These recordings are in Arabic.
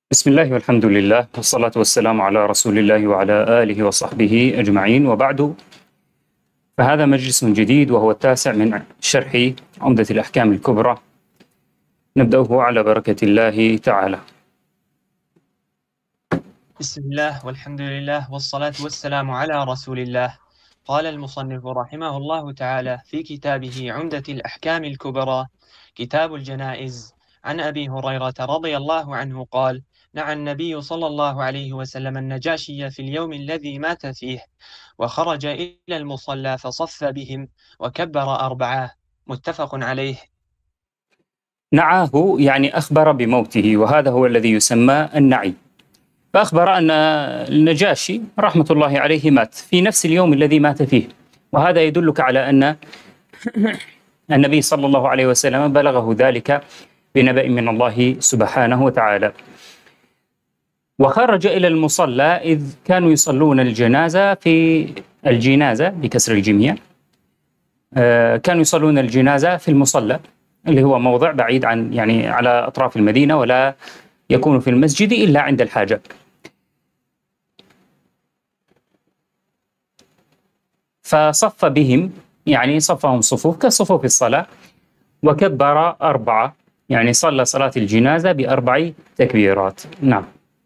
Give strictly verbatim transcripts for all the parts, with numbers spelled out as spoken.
بسم الله والحمد لله والصلاة والسلام على رسول الله وعلى آله وصحبه أجمعين، وبعد، فهذا مجلس جديد وهو التاسع من شرح عمدة الأحكام الكبرى، نبدأه على بركة الله تعالى. بسم الله والحمد لله والصلاة والسلام على رسول الله. قال المصنف رحمه الله تعالى في كتابه عمدة الأحكام الكبرى كتاب الجنائز عن أبي هريرة رضي الله عنه قال: نعى النبي صلى الله عليه وسلم النجاشي في اليوم الذي مات فيه، وخرج إلى المصلى فصف بهم وكبر أربعة. متفق عليه. نعاه يعني أخبر بموته، وهذا هو الذي يسمى النعي. فأخبر أن النجاشي رحمة الله عليه مات في نفس اليوم الذي مات فيه، وهذا يدلك على أن النبي صلى الله عليه وسلم بلغه ذلك بنبأ من الله سبحانه وتعالى. وخرج إلى المصلى إذ كانوا يصلون الجنازة في الجنازة بكسر الجيم، آه كانوا يصلون الجنازة في المصلى، اللي هو موضع بعيد عن يعني على أطراف المدينة، ولا يكون في المسجد إلا عند الحاجة. فصف بهم، يعني صفهم صفوف كصفوف الصلاة، وكبر أربعة، يعني صلى صلاة الجنازة بأربع تكبيرات. نعم.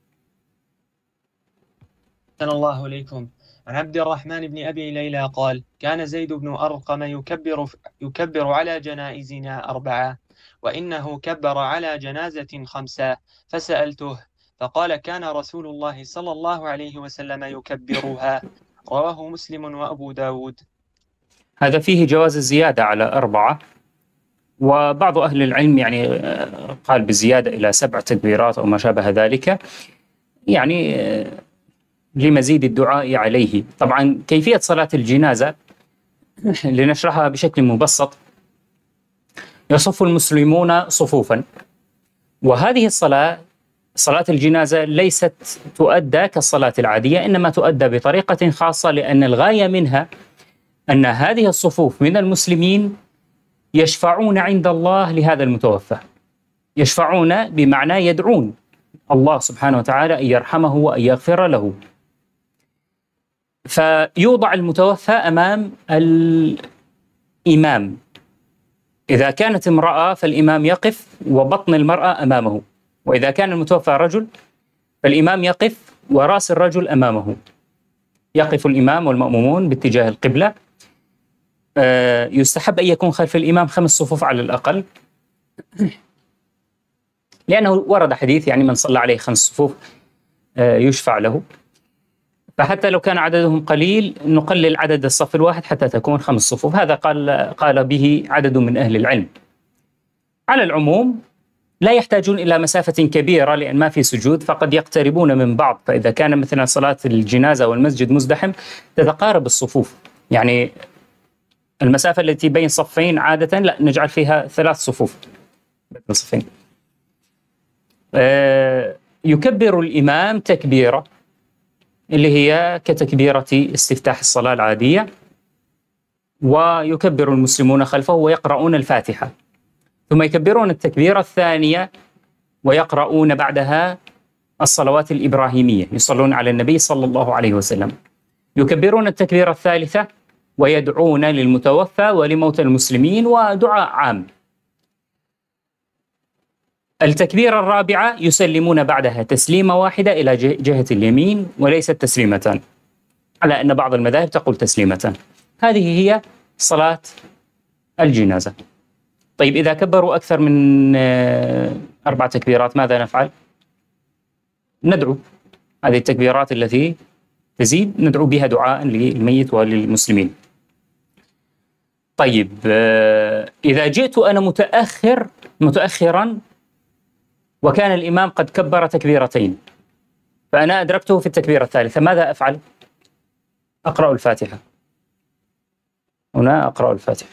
أحسن الله إليكم. عن عبد الرحمن بن أبي ليلى قال: كان زيد بن أرقم يكبر يكبر على جنائزنا أربعة، وإنه كبر على جنازة خمسة، فسألته فقال: كان رسول الله صلى الله عليه وسلم يكبرها. رواه مسلم وأبو داود. هذا فيه جواز الزيادة على أربعة، وبعض أهل العلم يعني قال بالزيادة إلى سبع تكبيرات أو ما شابه ذلك، يعني لمزيد الدعاء عليه. طبعا كيفية صلاة الجنازة لنشرحها بشكل مبسط: يصف المسلمون صفوفا، وهذه الصلاة صلاة الجنازة ليست تؤدى كالصلاة العادية، إنما تؤدى بطريقة خاصة، لأن الغاية منها أن هذه الصفوف من المسلمين يشفعون عند الله لهذا المتوفى. يشفعون بمعنى يدعون الله سبحانه وتعالى أن يرحمه وأن يغفر له. فيوضع المتوفى أمام الإمام، إذا كانت امرأة فالإمام يقف وبطن المرأة أمامه، وإذا كان المتوفى رجل فالإمام يقف ورأس الرجل أمامه. يقف الإمام والمأمومون باتجاه القبلة. آه، يستحب أن يكون خلف الإمام خمس صفوف على الأقل، لأنه ورد حديث يعني من صلى عليه خمس صفوف آه، يشفع له. فحتى لو كان عددهم قليل نقلل عدد الصف الواحد حتى تكون خمس صفوف. هذا قال قال به عدد من أهل العلم. على العموم لا يحتاجون إلى مسافة كبيرة، لأن ما في سجود، فقد يقتربون من بعض. فإذا كان مثلا صلاة الجنازة والمسجد مزدحم تتقارب الصفوف، يعني المسافة التي بين صفين عادة لا نجعل فيها ثلاث صفوف بين صفين. آه يكبر الإمام تكبيرة اللي هي كتكبيرة استفتاح الصلاة العادية، ويكبر المسلمون خلفه ويقرؤون الفاتحة، ثم يكبرون التكبيرة الثانية ويقرؤون بعدها الصلوات الإبراهيمية، يصلون على النبي صلى الله عليه وسلم. يكبرون التكبيرة الثالثة ويدعون للمتوفى ولموتى المسلمين ودعاء عام. التكبيرة الرابعة يسلمون بعدها تسليمة واحدة إلى جهة اليمين وليست تسليمتان، على أن بعض المذاهب تقول تسليمتان. هذه هي صلاة الجنازة. طيب إذا كبروا أكثر من أربع تكبيرات ماذا نفعل؟ ندعو. هذه التكبيرات التي تزيد ندعو بها دعاء للميت وللمسلمين. طيب إذا جئت أنا متأخر متأخرا وكان الإمام قد كبر تكبيرتين، فأنا أدركته في التكبيرة الثالثة، ماذا أفعل؟ أقرأ الفاتحة. هنا أقرأ الفاتحة.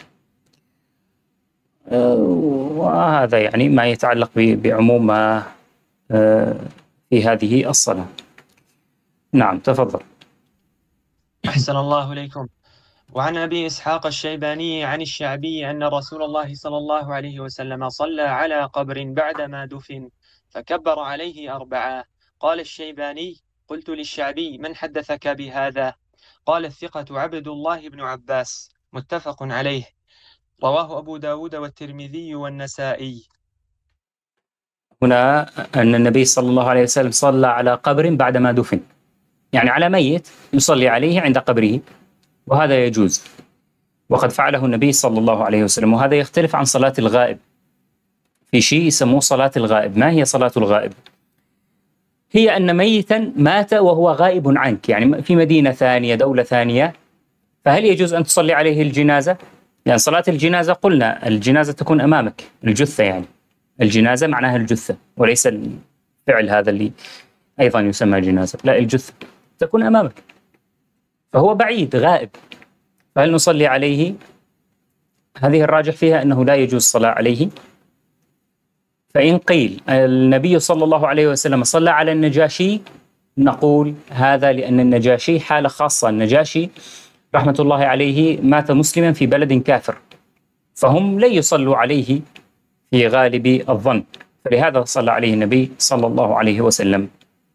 وهذا يعني ما يتعلق بعموم ما في هذه الصلاة. نعم، تفضل. أحسن الله إليكم. وعن أبي إسحاق الشيباني عن الشعبي أن رسول الله صلى الله عليه وسلم صلى على قبر بعدما دفن، فكبر عليه أربعة. قال الشيباني: قلت للشعبي: من حدثك بهذا؟ قال: الثقة عبد الله بن عباس. متفق عليه. رواه أبو داود والترمذي والنسائي. هنا أن النبي صلى الله عليه وسلم صلى على قبر بعدما دفن، يعني على ميت يصلي عليه عند قبره، وهذا يجوز، وقد فعله النبي صلى الله عليه وسلم. وهذا يختلف عن صلاة الغائب. في شيء يسموه صلاة الغائب. ما هي صلاة الغائب؟ هي أن ميتا مات وهو غائب عنك، يعني في مدينة ثانية، دولة ثانية، فهل يجوز أن تصلي عليه الجنازة؟ يعني صلاة الجنازة قلنا الجنازة تكون أمامك، الجثة، يعني الجنازة معناها الجثة وليس الفعل هذا اللي أيضا يسمى جنازة، لا، الجثة تكون أمامك، فهو بعيد غائب، فهل نصلي عليه؟ هذه الراجح فيها أنه لا يجوز الصلاة عليه. فإن قيل النبي صلى الله عليه وسلم صلى على النجاشي، نقول هذا لأن النجاشي حالة خاصة. النجاشي رحمة الله عليه مات مسلما في بلد كافر، فهم لن يصلوا عليه في غالب الظن، فلهذا صلى عليه النبي صلى الله عليه وسلم.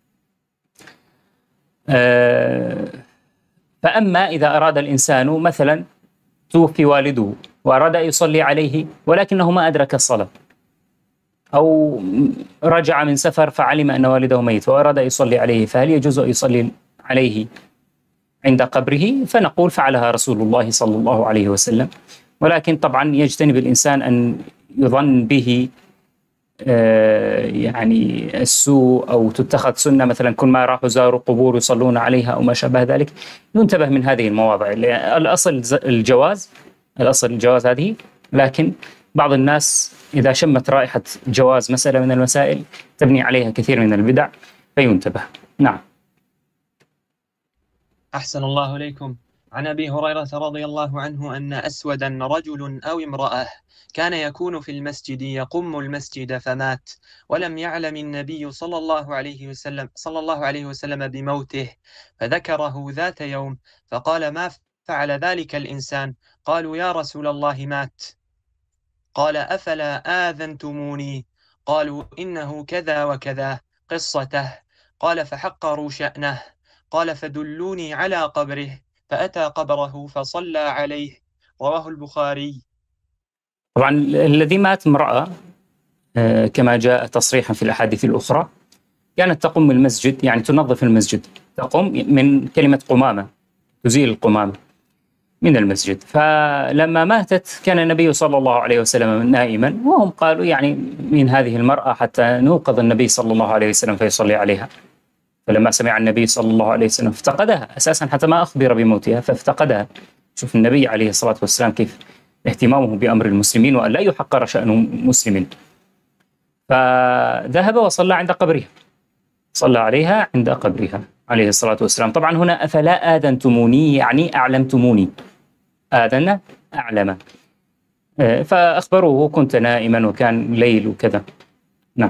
أه فأما إذا أراد الإنسان مثلا توفي والده وأراد أن يصلي عليه ولكنه ما أدرك الصلاة، أو رجع من سفر فعلم أن والده ميت وأراد أن يصلي عليه، فهل يجوز أن يصلي عليه عند قبره؟ فنقول فعلها رسول الله صلى الله عليه وسلم، ولكن طبعا يجتنب الإنسان أن يظن به آه يعني السوء، أو تتخذ سنة مثلا كل ما راحوا زاروا قبور يصلون عليها أو ما شابه ذلك. ينتبه من هذه المواضع. الأصل الجواز، الأصل الجواز هذه، لكن بعض الناس إذا شمت رائحة جواز مسألة من المسائل تبني عليها كثير من البدع، فينتبه. نعم. أحسن الله إليكم. عن أبي هريرة رضي الله عنه أن أسودا رجل أو امرأة كان يكون في المسجد يقم المسجد فمات، ولم يعلم النبي صلى الله عليه وسلم صلى الله عليه وسلم بموته، فذكره ذات يوم فقال: ما فعل ذلك الإنسان؟ قالوا: يا رسول الله مات. قال: أفلا آذنتموني؟ قالوا: إنه كذا وكذا قصته. قال: فحقروا شأنه. قال: فدلوني على قبره، فأتى قبره فصلى عليه. رواه البخاري. طبعا الذي مات امرأة كما جاء تصريحا في الأحاديث الأخرى، كانت تقوم المسجد، يعني تنظف المسجد، تقوم من كلمة قمامة، تزيل القمامة من المسجد. فلما ماتت كان النبي صلى الله عليه وسلم نائما، وهم قالوا يعني من هذه المرأة حتى نوقظ النبي صلى الله عليه وسلم فيصلي عليها. فلما سمع النبي صلى الله عليه وسلم افتقدها أساسا، حتى ما أخبر بموتها فافتقدها. شوف النبي عليه الصلاة والسلام كيف اهتمامه بأمر المسلمين وأن لا يحقر شأن مسلم. فذهب وصلى عند قبرها، صلى عليها عند قبرها عليه الصلاة والسلام. طبعا هنا أفلا آذنتموني يعني أعلمتموني، آذن أعلم، فأخبروه كنت نائما وكان ليل وكذا. نعم.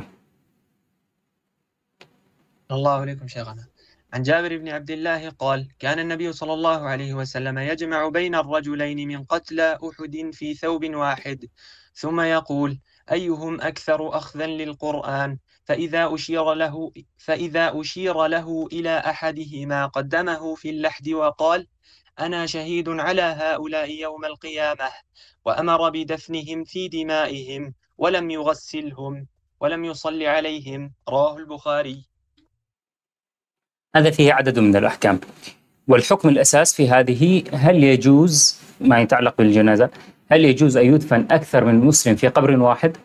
الله عليكم شيخنا. عن جابر بن عبد الله قال: كان النبي صلى الله عليه وسلم يجمع بين الرجلين من قتلى أحد في ثوب واحد، ثم يقول: أيهم أكثر أخذا للقرآن؟ فإذا أشير له فإذا أشير له إلى أحدهما قدمه في اللحد وقال: أنا شهيد على هؤلاء يوم القيامة، وأمر بدفنهم في دمائهم ولم يغسلهم ولم يصلي عليهم. رواه البخاري. هذا فيه عدد من الأحكام، والحكم الأساس في هذه هل يجوز ما يتعلق بالجنازة، هل يجوز أن يدفن أكثر من مسلم في قبر واحد؟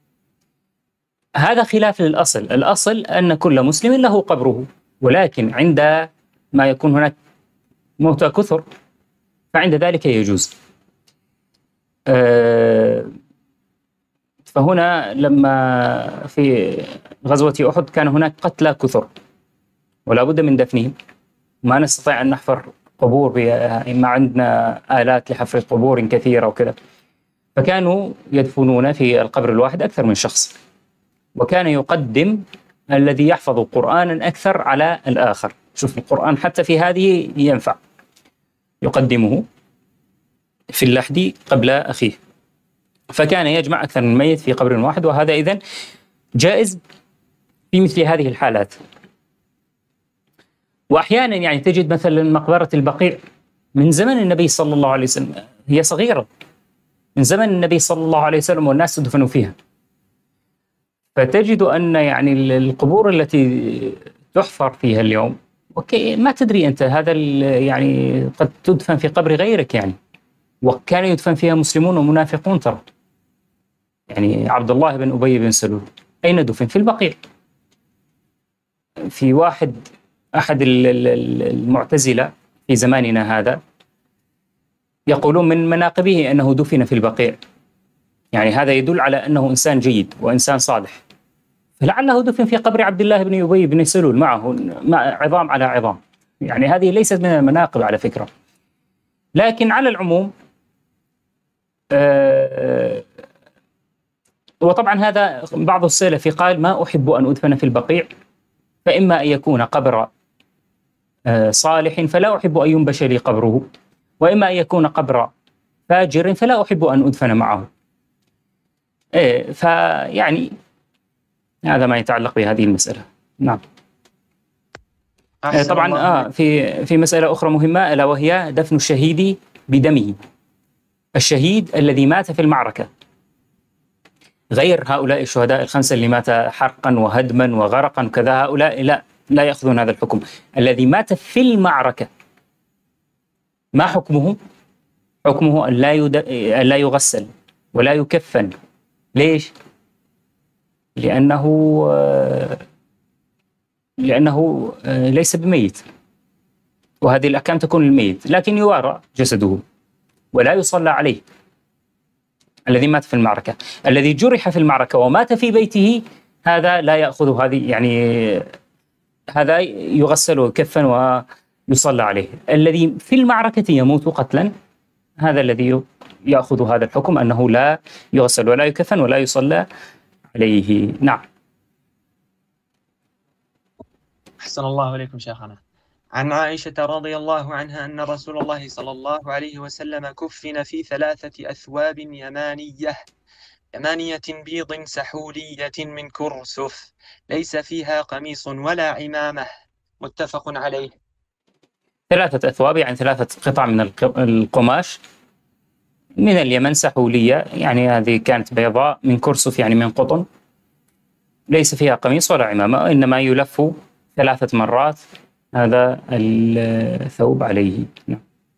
هذا خلاف للأصل. الأصل أن كل مسلم له قبره، ولكن عند ما يكون هناك موتى كثر فعند ذلك يجوز. أه فهنا لما في غزوة أحد كان هناك قتلى كثر ولا بد من دفنهم، ما نستطيع أن نحفر قبور، ما عندنا آلات لحفر قبور كثيرة وكذا، فكانوا يدفنون في القبر الواحد أكثر من شخص، وكان يقدم الذي يحفظ قرآنا أكثر على الآخر. شوف القرآن حتى في هذه ينفع، يقدمه في اللحد قبل أخيه، فكان يجمع أكثر من ميت في قبر واحد، وهذا إذن جائز في مثل هذه الحالات. وأحيانا يعني تجد مثلا مقبرة البقيع من زمن النبي صلى الله عليه وسلم، هي صغيرة من زمن النبي صلى الله عليه وسلم والناس دفنوا فيها، فتجد أن يعني القبور التي تحفر فيها اليوم اوكي ما تدري انت هذا يعني قد تدفن في قبر غيرك يعني، وكان يدفن فيها مسلمون ومنافقون ترى. يعني عبد الله بن ابي بن سلول اين دفن؟ في البقيع. في واحد احد المعتزلة في زماننا هذا يقولون من مناقبه انه دفن في البقيع، يعني هذا يدل على انه انسان جيد وانسان صالح، فلعله دفن في قبر عبد الله بن ابي بن سلول معه مع عظام على عظام. يعني هذه ليست من المناقب على فكرة. لكن على العموم آه وطبعا هذا بعض السلف قال ما أحب أن أدفن في البقيع، فإما أن يكون قبر آه صالح فلا أحب أن ينبش لي قبره، وإما أن يكون قبر فاجر فلا أحب أن أدفن معه. إيه فيعني هذا ما يتعلق بهذه المسألة. نعم. طبعا آه في في مسألة أخرى مهمة ألا وهي دفن الشهيد بدمه. الشهيد الذي مات في المعركة غير هؤلاء الشهداء الخمسة اللي مات حرقا وهدما وغرقا كذا، هؤلاء لا لا يأخذون هذا الحكم. الذي مات في المعركة ما حكمه؟ حكمه أن لا يد... أن لا يغسل ولا يكفن. ليش؟ لأنه لأنه ليس بميت، وهذه الأحكام تكون للميت، لكن يوارى جسده ولا يصلى عليه. الذي مات في المعركة، الذي جرح في المعركة ومات في بيته هذا لا يأخذ هذه، يعني هذا يغسل ويكفن ويصلى عليه. الذي في المعركة يموت قتلا هذا الذي يأخذ هذا الحكم أنه لا يغسل ولا يكفن ولا يصلى عليه. نعم. أحسن الله إليكم شيخنا. عن عائشة رضي الله عنها أن رسول الله صلى الله عليه وسلم كفن في ثلاثة أثواب يمانية يمانية بيض سحولية من كرسف ليس فيها قميص ولا عمامة، متفق عليه. ثلاثة أثواب يعني ثلاثة قطع من القماش من اليمن سحولية، يعني هذه كانت بيضاء، من كرسف يعني من قطن، ليس فيها قميص ولا عمامة، إنما يلف ثلاثة مرات هذا الثوب عليه. نعم.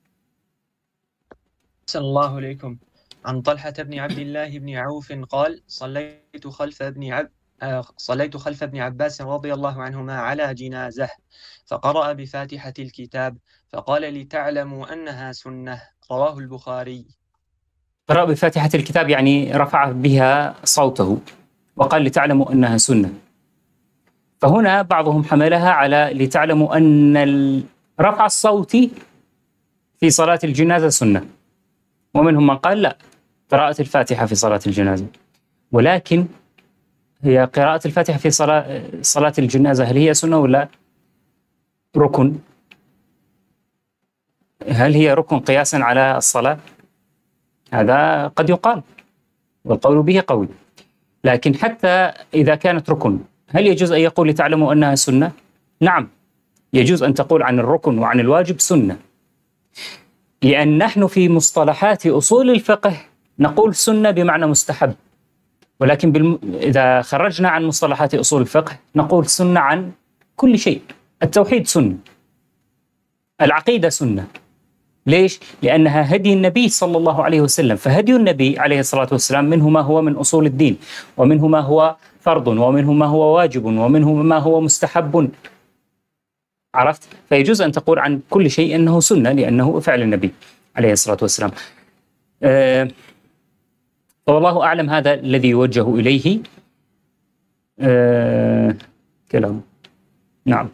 أحسن الله إليكم. عن طلحة بن عبد الله بن عوف قال صليت خلف ابن عب صليت خلف ابن عباس رضي الله عنهما على جنازة فقرأ بفاتحة الكتاب فقال لتعلموا أنها سنة، رواه البخاري. قرأ بفاتحة الكتاب يعني رفع بها صوته وقال لتعلموا أنها سنة. فهنا بعضهم حملها على لتعلموا أن رفع الصوت في صلاة الجنازة سنة، ومنهم من قال لا، قراءة الفاتحة في صلاة الجنازة. ولكن هي قراءة الفاتحة في صلاة صلاة الجنازة هل هي سنة ولا ركن؟ هل هي ركن قياسا على الصلاة؟ هذا قد يقال، والقول به قوي. لكن حتى إذا كانت ركن هل يجوز أن يقول لتعلموا أنها سنة؟ نعم، يجوز أن تقول عن الركن وعن الواجب سنة، لأن نحن في مصطلحات أصول الفقه نقول سنة بمعنى مستحب، ولكن بالم... إذا خرجنا عن مصطلحات أصول الفقه نقول سنة عن كل شيء. التوحيد سنة، العقيدة سنة. ليش؟ لأنها هدي النبي صلى الله عليه وسلم، فهدي النبي عليه الصلاة والسلام منه ما هو من أصول الدين، ومنه ما هو فرض، ومنه ما هو واجب، ومنه ما هو مستحب. عرفت؟ فيجوز أن تقول عن كل شيء أنه سنة لأنه فعل النبي عليه الصلاة والسلام. أه والله أعلم هذا الذي يوجه إليه أه كلام. نعم.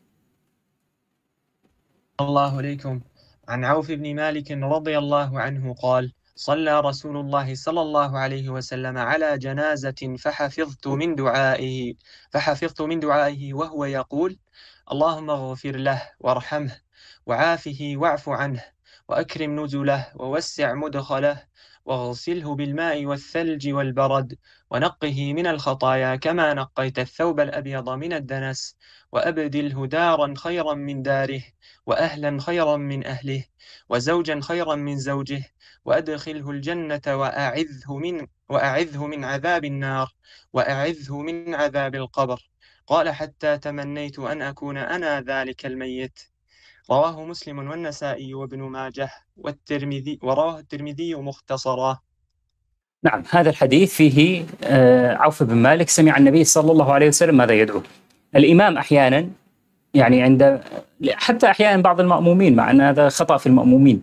الله عليكم. عن عوف بن مالك رضي الله عنه قال صلى رسول الله صلى الله عليه وسلم على جنازة فحفظت من دعائه فحفظت من دعائه وهو يقول اللهم اغفر له وارحمه وعافه واعف عنه وأكرم نزله ووسع مدخله واغسله بالماء والثلج والبرد ونقه من الخطايا كما نقيت الثوب الأبيض من الدنس، وأبدله دارا خيرا من داره، وأهلا خيرا من أهله، وزوجا خيرا من زوجه، وأدخله الجنة وأعذه من وأعذه من عذاب النار، وأعذه من عذاب القبر. قال حتى تمنيت أن أكون أنا ذلك الميت. رواه مسلم والنسائي وابن ماجه والترمذي، ورواه الترمذي مختصرا. نعم، هذا الحديث فيه عوف بن مالك سمع النبي صلى الله عليه وسلم ماذا يدعو. الإمام أحيانا يعني عند حتى أحيانا بعض المأمومين، مع أن هذا خطأ في المأمومين،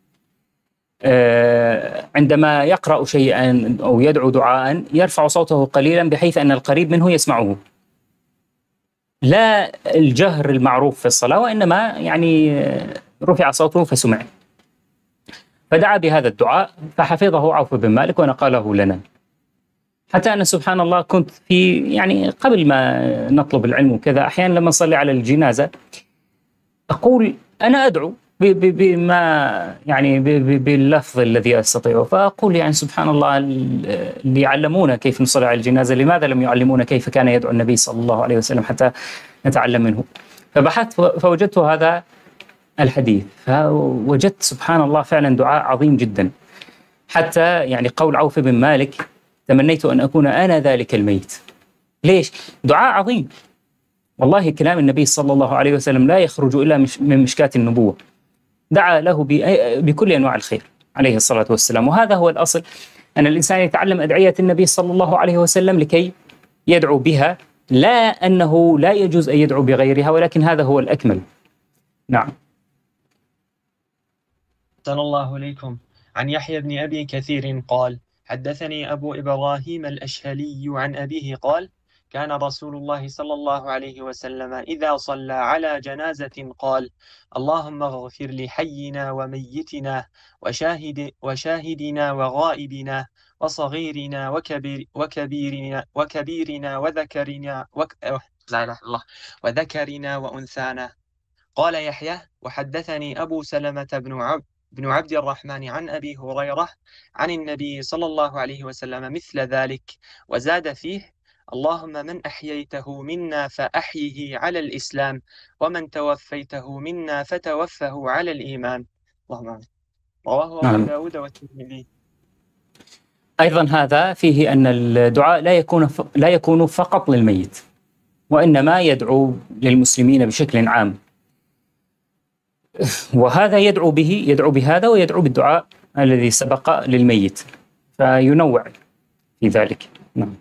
عندما يقرأ شيئا أو يدعو دعاء يرفع صوته قليلا بحيث أن القريب منه يسمعه، لا الجهر المعروف في الصلاة، وإنما يعني رفع صوته فسمع. فدعا بهذا الدعاء فحفظه عوف بن مالك ونقله لنا، حتى أن سبحان الله كنت في يعني قبل ما نطلب العلم وكذا أحيانا لما نصلي على الجنازة أقول أنا أدعو بما يعني باللفظ الذي أستطيعه، فأقول يعني سبحان الله اللي علمونا كيف نصلي على الجنازة لماذا لم يعلمونا كيف كان يدعو النبي صلى الله عليه وسلم حتى نتعلم منه. فبحثت فوجدت هذا الحديث، فوجدت سبحان الله فعلا دعاء عظيم جدا، حتى يعني قول عوف بن مالك تمنيت أن أكون أنا ذلك الميت. ليش؟ دعاء عظيم والله، كلام النبي صلى الله عليه وسلم لا يخرج إلا من مشكاة النبوة، دعا له بكل أنواع الخير عليه الصلاة والسلام. وهذا هو الأصل، أن الإنسان يتعلم أدعية النبي صلى الله عليه وسلم لكي يدعو بها، لا أنه لا يجوز أن يدعو بغيرها، ولكن هذا هو الأكمل. نعم. أحسن الله إليكم. عن يحيى بن أبي كثير قال حدثني أبو إبراهيم الأشهلي عن أبيه قال كان رسول الله صلى الله عليه وسلم إذا صلى على جنازة قال اللهم اغفر لحينا وميتنا وشاهد وشاهدنا وغائبنا وصغيرنا وكبير وكبيرنا وكبيرنا وذكرنا وك... لا إله إلا الله وذكرنا وأنثانا. قال يحيى وحدثني أبو سلمة بن عبد بن عبد الرحمن عن أبي هريرة عن النبي صلى الله عليه وسلم مثل ذلك، وزاد فيه اللهم من أحييته منا فأحيه على الإسلام، ومن توفيته منا فتوفه على الإيمان. اللهم آمين. رواه أبو داود والترمذي. أيضا هذا فيه أن الدعاء لا يكون لا يكون فقط للميت، وإنما يدعو للمسلمين بشكل عام، وهذا يدعو به يدعو بهذا ويدعو بالدعاء الذي سبق للميت، فينوع في ذلك. نعم.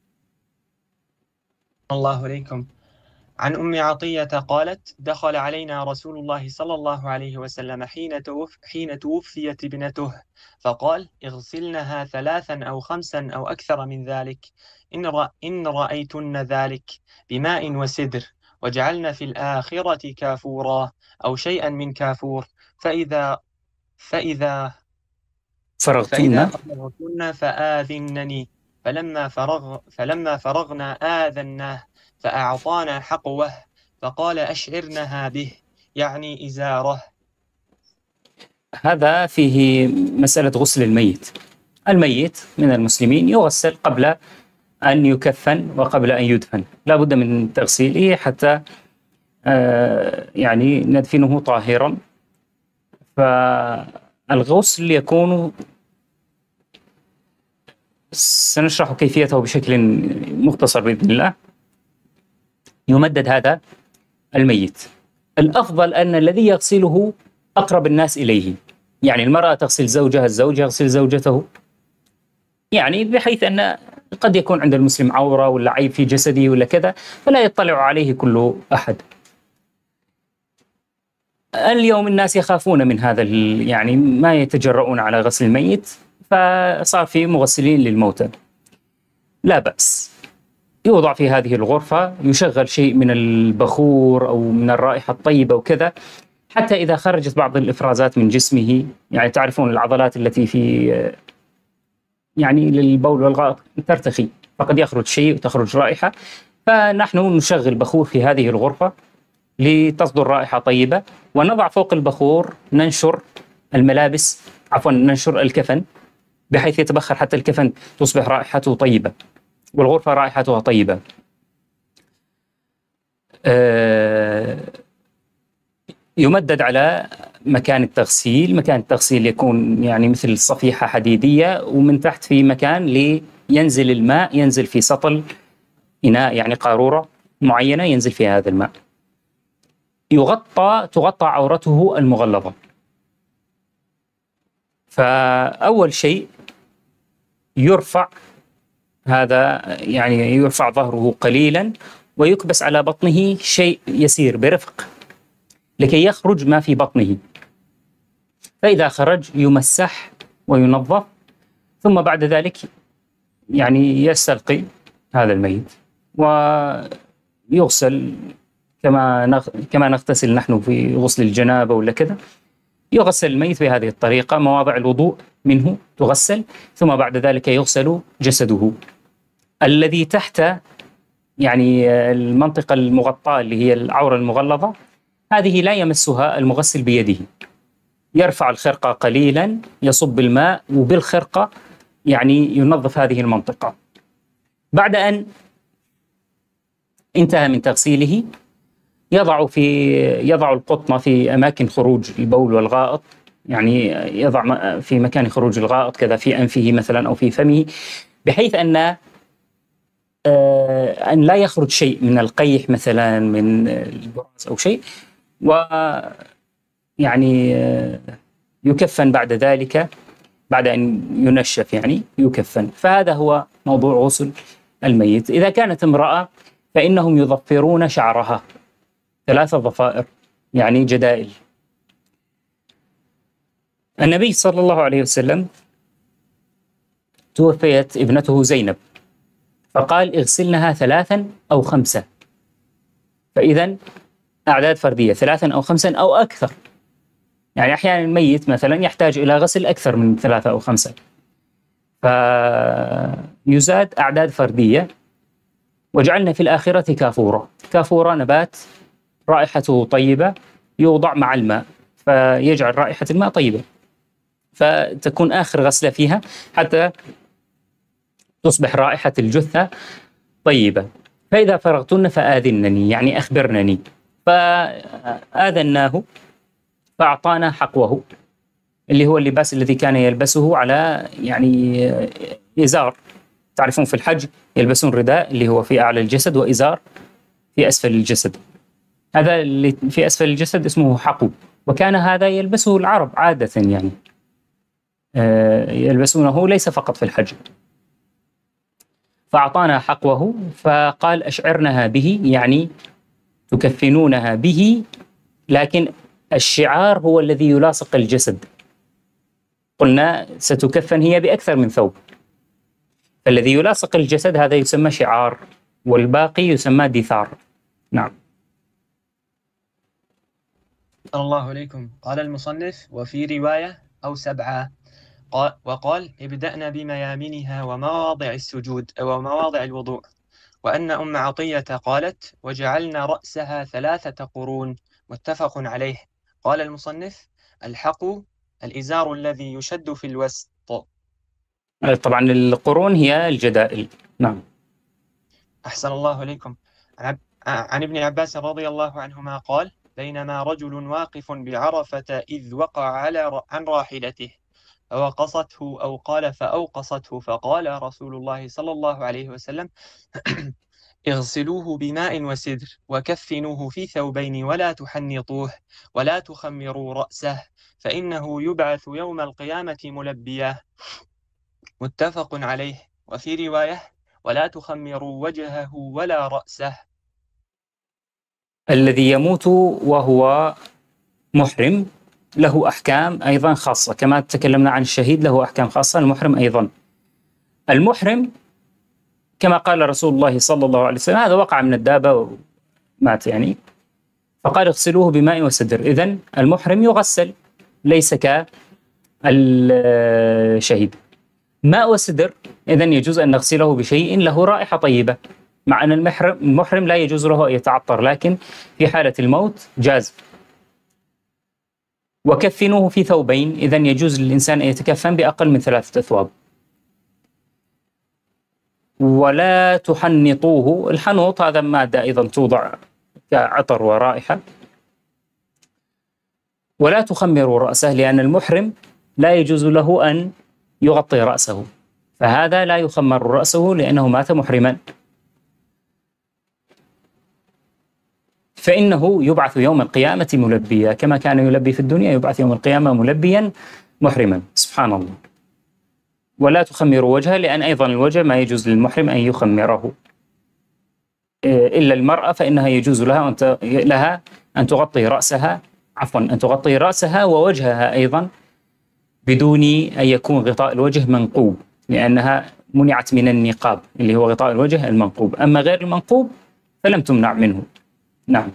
الله عليكم. عن أم عطية قالت دخل علينا رسول الله صلى الله عليه وسلم حين توف حين توفيت ابنته، فقال اغسلنها ثلاثا أو خمسا أو أكثر من ذلك إن, رأ إن رأيتن ذلك بماء وسدر، وجعلن في الآخرة كافورا أو شيئا من كافور، فإذا فإذا فرغتن فرغتن فآذنني، فلما فرغ فلما فرغنا آذناه فأعطانا حقوه، فقال أشعرنها به يعني إزاره. هذا فيه مسألة غسل الميت. الميت من المسلمين يغسل قبل أن يكفن وقبل أن يدفن، لا بد من تغسيله حتى آه يعني ندفنه طاهرا. فالغسل يكون سنشرح كيفيته بشكل مختصر بإذن الله. يمدد هذا الميت، الأفضل أن الذي يغسله أقرب الناس إليه، يعني المرأة تغسل زوجها، الزوج يغسل زوجته، يعني بحيث أن قد يكون عند المسلم عورة ولا عيب في جسده ولا كذا، فلا يطلع عليه كل أحد. اليوم الناس يخافون من هذا، يعني ما يتجرؤون على غسل الميت، فصار في مغسلين للموتى. لا بأس، يوضع في هذه الغرفة، يشغل شيء من البخور أو من الرائحة الطيبة وكذا، حتى إذا خرجت بعض الإفرازات من جسمه، يعني تعرفون العضلات التي في يعني للبول والغائط ترتخي، فقد يخرج شيء وتخرج رائحة، فنحن نشغل بخور في هذه الغرفة لتصدر رائحة طيبة، ونضع فوق البخور ننشر الملابس عفوا ننشر الكفن بحيث يتبخر حتى الكفن تصبح رائحته طيبة والغرفة رائحتها طيبة. أه يمدد على مكان التغسيل، مكان التغسيل يكون يعني مثل صفيحة حديدية، ومن تحت في مكان لينزل الماء، ينزل في سطل إناء يعني قارورة معينة ينزل فيها هذا الماء. يغطى تغطى عورته المغلظة. فأول شيء يرفع هذا يعني يرفع ظهره قليلا ويكبس على بطنه شيء يسير برفق لكي يخرج ما في بطنه. فإذا خرج يمسح وينظف، ثم بعد ذلك يعني يستلقي هذا الميت ويغسل كما نغ... كما نغتسل نحن في غسل الجنابة ولا كذا. يغسل الميت بهذه الطريقة، مواضع الوضوء منه تغسل، ثم بعد ذلك يغسل جسده الذي تحت يعني المنطقة المغطاة اللي هي العورة المغلظة، هذه لا يمسها المغسل بيده، يرفع الخرقة قليلا، يصب الماء وبالخرقة يعني ينظف هذه المنطقة. بعد أن انتهى من تغسيله يضع في يضع القطن في أماكن خروج البول والغائط، يعني يضع في مكان خروج الغائط كذا في أنفه مثلا أو في فمه، بحيث أن أن لا يخرج شيء من القيح مثلا من البراز أو شيء، ويعني يكفن بعد ذلك بعد أن ينشف يعني يكفن. فهذا هو موضوع غسل الميت. إذا كانت امرأة فإنهم يضفرون شعرها ثلاثة ضفائر يعني جدائل. النبي صلى الله عليه وسلم توفيت ابنته زينب فقال اغسلنها ثلاثا أو خمسة، فإذا أعداد فردية ثلاثا أو خمسا أو أكثر، يعني أحيانا الميت مثلا يحتاج إلى غسل أكثر من ثلاثة أو خمسة، فيزاد أعداد فردية. وجعلنا في الآخرة كافورة. كافورة نبات رائحته طيبة يوضع مع الماء فيجعل رائحة الماء طيبة، فتكون آخر غسلة فيها حتى تصبح رائحة الجثة طيبة. فإذا فرغتن فآذنني يعني أخبرنني. فآذناه فأعطانا حقوه اللي هو اللباس الذي كان يلبسه على يعني إزار. تعرفون في الحج يلبسون رداء اللي هو في أعلى الجسد وإزار في أسفل الجسد، هذا اللي في أسفل الجسد اسمه حقو، وكان هذا يلبسه العرب عادة يعني يلبسونه ليس فقط في الحج. فأعطانا حقوه فقال أشعرنها به يعني تكفنونها به، لكن الشعار هو الذي يلاصق الجسد. قلنا ستكفن هي بأكثر من ثوب، فالذي يلاصق الجسد هذا يسمى شعار والباقي يسمى دثار. نعم. الله عليكم. قال المصنف وفي رواية أو سبعة قال وقال ابدأنا بميامنها ومواضع السجود ومواضع الوضوء. وأن أم عطية قالت وجعلنا رأسها ثلاثة قرون، متفق عليه. قال المصنف الحق الإزار الذي يشد في الوسط. طبعا القرون هي الجدائل. نعم. أحسن الله عليكم. عن ابن عباس رضي الله عنهما قال بينما رجل واقف بعرفة إذ وقع على عن راحلته فوقصته أو قال فأوقصته، فقال رسول الله صلى الله عليه وسلم اغسلوه بماء وسدر وكفنوه في ثوبين ولا تحنطوه ولا تخمروا رأسه فإنه يبعث يوم القيامة ملبيا، متفق عليه. وفي رواية ولا تخمروا وجهه ولا رأسه. الذي يموت وهو محرم له أحكام أيضا خاصة، كما تكلمنا عن الشهيد له أحكام خاصة، المحرم أيضا. المحرم كما قال رسول الله صلى الله عليه وسلم هذا وقع من الدابة ومات يعني، فقال اغسلوه بماء وسدر. إذن المحرم يغسل ليس كالشهيد. ماء وسدر إذن يجوز أن نغسله بشيء له رائحة طيبة، مع أن المحرم, المحرم لا يجوز له أن يتعطر، لكن في حالة الموت جاز. وكفنوه في ثوبين، إذن يجوز للإنسان أن يتكفن بأقل من ثلاثة أثواب. ولا تحنطوه، الحنوط هذا مادة أيضا توضع كعطر ورائحة. ولا تخمروا رأسه، لأن المحرم لا يجوز له أن يغطي رأسه، فهذا لا يخمر رأسه لأنه مات محرما، فإنه يبعث يوم القيامة ملبيا، كما كان يلبي في الدنيا يبعث يوم القيامة ملبيا محرما. سبحان الله. ولا تخمروا وجهه، لأن أيضا الوجه ما يجوز للمحرم أن يخمره، إلا المرأة فإنها يجوز لها أن لها أن تغطي رأسها عفوا أن تغطي رأسها ووجهها أيضا بدون أن يكون غطاء الوجه منقوب، لأنها منعت من النقاب اللي هو غطاء الوجه المنقوب، أما غير المنقوب فلم تمنع منه. نعم.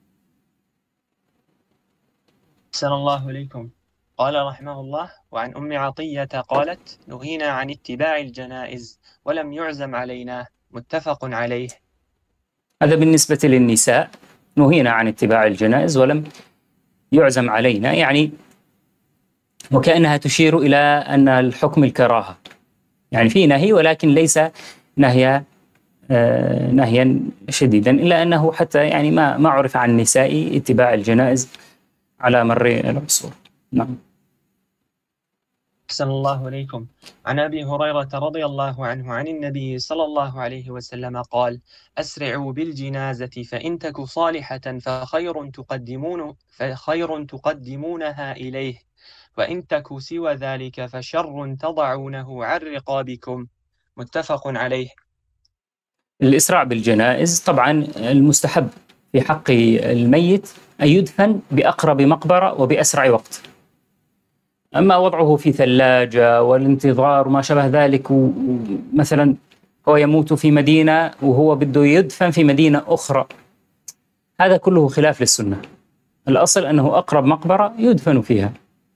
أحسن الله إليكم. قال رحمه الله: وعن أم عطية قالت: نهينا عن اتباع الجنائز ولم يعزم علينا، متفق عليه. هذا بالنسبة للنساء، نهينا عن اتباع الجنائز ولم يعزم علينا، يعني وكأنها تشير إلى أن الحكم الكراهة، يعني في نهي ولكن ليس نهيا آه نهيا شديدا، إلا أنه حتى يعني ما ما عرف عن النساء اتباع الجنائز على مر العصور. نعم. أحسن الله إليكم. عن أبي هريرة رضي الله عنه عن النبي صلى الله عليه وسلم قال: أسرعوا بالجنازة فإن تك صالحة فخير تقدمون فخير تقدمونها إليه، وإن تك سوى ذلك فشر تضعونه عن رقابكم، متفق عليه. الإسراع بالجنائز طبعا المستحب في حق الميت أن يدفن بأقرب مقبرة وبأسرع وقت. أما وضعه في ثلاجة والانتظار وما شابه ذلك، ومثلا هو يموت في مدينة وهو بده يدفن في مدينة أخرى، هذا كله خلاف للسنة. الأصل أنه أقرب مقبرة يدفن فيها،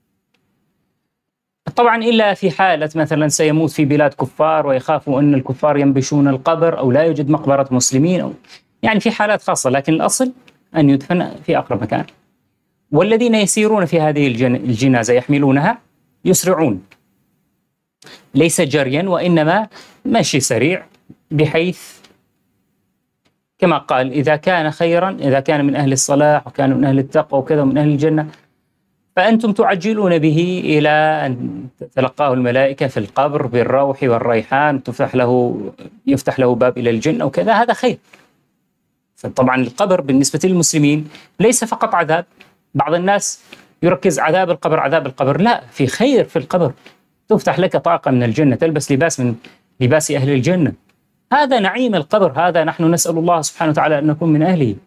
طبعا إلا في حالة مثلا سيموت في بلاد كفار ويخافوا أن الكفار ينبشون القبر، أو لا يوجد مقبرة مسلمين، أو يعني في حالات خاصة، لكن الأصل أن يدفن في أقرب مكان. والذين يسيرون في هذه الجنازة يحملونها يسرعون، ليس جريا وإنما مشي سريع، بحيث كما قال: إذا كان خيرا، إذا كان من أهل الصلاح وكان من أهل التقوى وكذا من أهل الجنة، فأنتم تعجلون به إلى أن تلقاه الملائكة في القبر بالروح والريحان، تفتح له يفتح له باب إلى الجنة وكذا، هذا خير. فطبعا القبر بالنسبة للمسلمين ليس فقط عذاب، بعض الناس يركز عذاب القبر عذاب القبر، لا، في خير في القبر، تفتح لك طاقة من الجنة، تلبس لباس من لباس أهل الجنة، هذا نعيم القبر، هذا نحن نسأل الله سبحانه وتعالى أن نكون من أهله.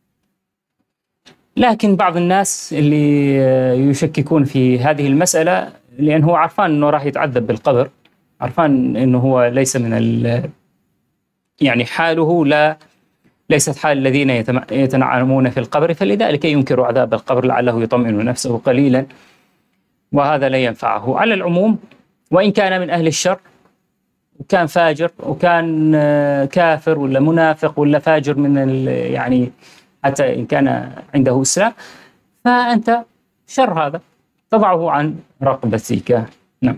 لكن بعض الناس اللي يشككون في هذه المسألة، لأنه هو عرفان أنه راح يتعذب بالقبر، عرفان أنه هو ليس من ال يعني حاله لا ليست حال الذين يتنعمون في القبر، فلذلك ينكر عذاب القبر لعله يطمئن نفسه قليلا، وهذا لا ينفعه. على العموم، وإن كان من أهل الشر وكان فاجر وكان كافر ولا منافق ولا فاجر من يعني حتى إن كان عنده إسلام، فأنت شر هذا تضعه عن رقبتك. نعم.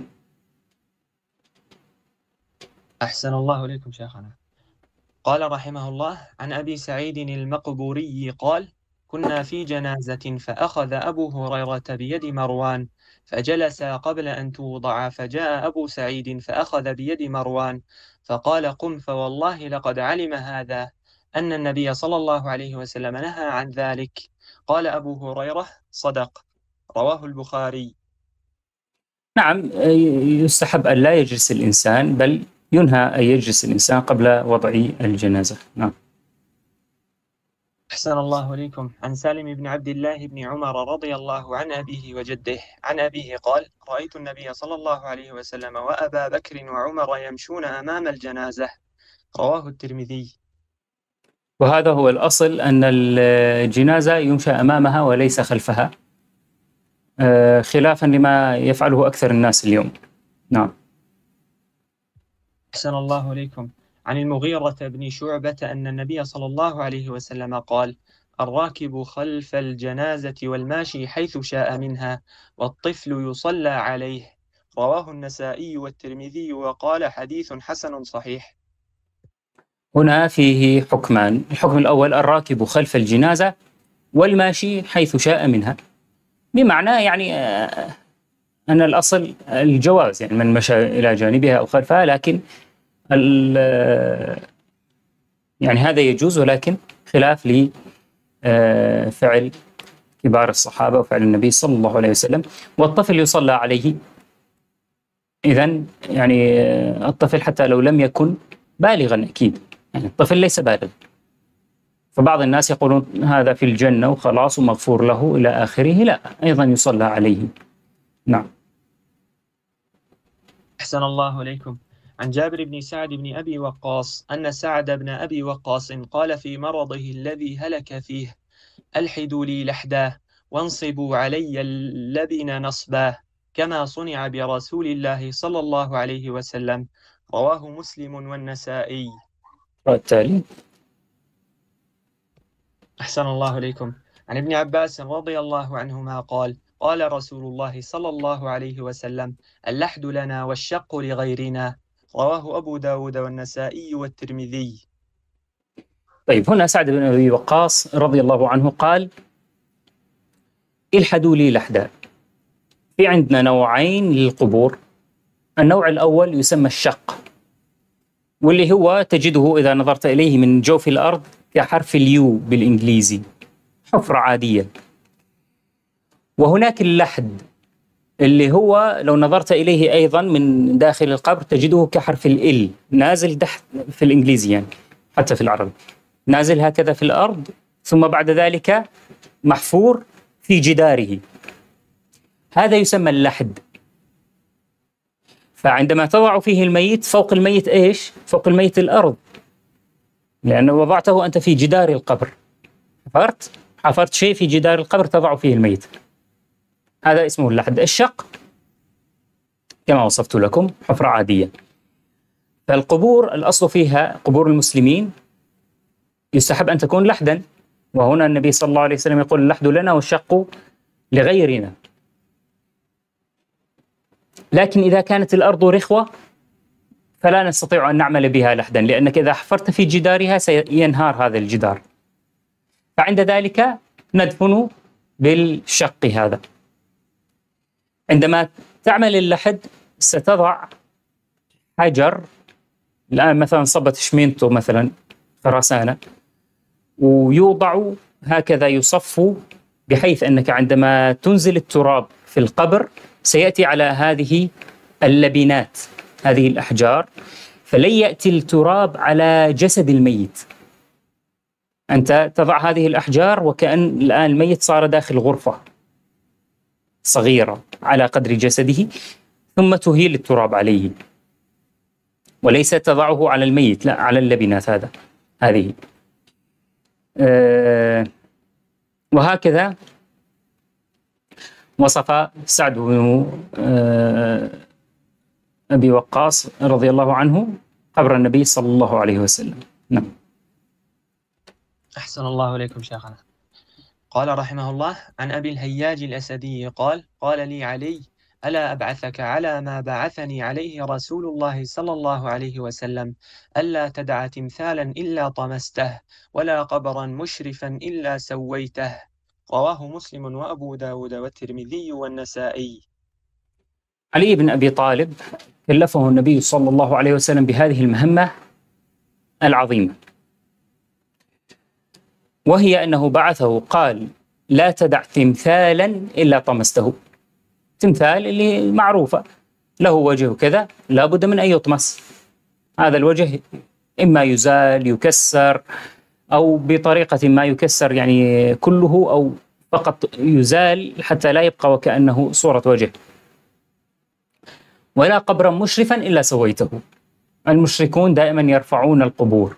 أحسن الله إليكم شيخنا. قال رحمه الله: عن أبي سعيد المقبوري قال: كنا في جنازة فأخذ أبو هريرة بيد مروان فجلس قبل أن توضع، فجاء أبو سعيد فأخذ بيد مروان فقال: قم، فوالله لقد علم هذا أن النبي صلى الله عليه وسلم نهى عن ذلك. قال أبو هريرة: صدق. رواه البخاري. نعم، يستحب أن لا يجلس الإنسان، بل ينهى أن يجلس الإنسان قبل وضع الجنازة. نعم. أحسن الله إليكم. عن سالم بن عبد الله بن عمر رضي الله عن أبيه وجده عن أبيه قال: رأيت النبي صلى الله عليه وسلم وأبا بكر وعمر يمشون أمام الجنازة. رواه الترمذي. وهذا هو الأصل، أن الجنازة يمشى أمامها وليس خلفها، خلافا لما يفعله أكثر الناس اليوم. نعم. أحسن الله إليكم. عن المغيرة بن شعبة أن النبي صلى الله عليه وسلم قال: الراكب خلف الجنازة والماشي حيث شاء منها، والطفل يصلى عليه. رواه النسائي والترمذي وقال حديث حسن صحيح. هنا فيه حكمان. الحكم الأول: الراكب خلف الجنازة والماشي حيث شاء منها، بمعنى يعني آه، أن الأصل الجواز، يعني من مشى إلى جانبها أو خلفها، لكن يعني هذا يجوز، ولكن خلاف لفعل كبار الصحابة وفعل النبي صلى الله عليه وسلم. والطفل يصلى عليه، إذن يعني الطفل حتى لو لم يكن بالغا أكيد، يعني الطفل ليس بالغ، فبعض الناس يقولون هذا في الجنة وخلاص ومغفور له إلى آخره، لا، أيضا يصلى عليه. نعم. أحسن الله إليكم. عن جابر بن سعد بن أبي وقاص أن سعد بن أبي وقاص قال في مرضه الذي هلك فيه: ألحدوا لي لحدا وانصبوا علي اللبن نصبا، كما صنع برسول الله صلى الله عليه وسلم. رواه مسلم والنسائي. والتالي. أحسن الله إليكم. عن ابن عباس رضي الله عنهما قال: قال رسول الله صلى الله عليه وسلم: اللحد لنا والشق لغيرنا. رواه أبو داود والنسائي والترمذي. طيب، هنا سعد بن أبي وقاص رضي الله عنه قال: الحدوا لي لحدا. في عندنا نوعين للقبور. النوع الأول يسمى الشق، واللي هو تجده إذا نظرت إليه من جوف الأرض كحرف اليو بالإنجليزي، حفرة عادية. وهناك اللحد اللي هو لو نظرت إليه أيضا من داخل القبر تجده كحرف ال، نازل تحت في الإنجليزي، يعني حتى في العربي نازل هكذا في الأرض، ثم بعد ذلك محفور في جداره. هذا يسمى اللحد. فعندما تضع فيه الميت، فوق الميت إيش؟ فوق الميت الأرض، لأنه وضعته أنت في جدار القبر، حفرت حفرت شيء في جدار القبر تضع فيه الميت، هذا اسمه اللحد. الشق كما وصفت لكم حفرة عادية. فالقبور الأصل فيها قبور المسلمين يستحب أن تكون لحدا، وهنا النبي صلى الله عليه وسلم يقول: اللحد لنا والشق لغيرنا. لكن إذا كانت الأرض رخوة فلا نستطيع أن نعمل بها لحدا، لأنك إذا حفرت في جدارها سينهار هذا الجدار، فعند ذلك ندفن بالشق هذا. عندما تعمل اللحد ستضع حجر، الآن مثلا صبة شمينتو مثلا خرسانة، ويوضع هكذا يصف، بحيث أنك عندما تنزل التراب في القبر سيأتي على هذه اللبنات، هذه الأحجار، فلن يأتي التراب على جسد الميت. أنت تضع هذه الأحجار وكأن الآن الميت صار داخل غرفة صغيرة على قدر جسده، ثم تهيل التراب عليه، وليس تضعه على الميت، لا، على اللبنات هذا هذه. أه وهكذا وصف سعد بن أه أبي وقاص رضي الله عنه قبر النبي صلى الله عليه وسلم. نعم. أحسن الله إليكم شيخنا. قال رحمه الله: عن أبي الهياج الأسدي قال: قال لي علي: ألا أبعثك على ما بعثني عليه رسول الله صلى الله عليه وسلم، ألا تدع تمثالا إلا طمسته، ولا قبرا مشرفا إلا سويته. رواه مسلم وأبو داود والترمذي والنسائي. علي بن أبي طالب كلفه النبي صلى الله عليه وسلم بهذه المهمة العظيمة، وهي أنه بعثه قال: لا تدع تمثالا إلا طمسته. تمثال اللي معروفة له وجه كذا، لا بد من أن يطمس. هذا الوجه إما يزال يكسر، أو بطريقة ما يكسر يعني كله، أو فقط يزال حتى لا يبقى وكأنه صورة وجه. ولا قبرا مشرفا إلا سويته. المشركون دائما يرفعون القبور،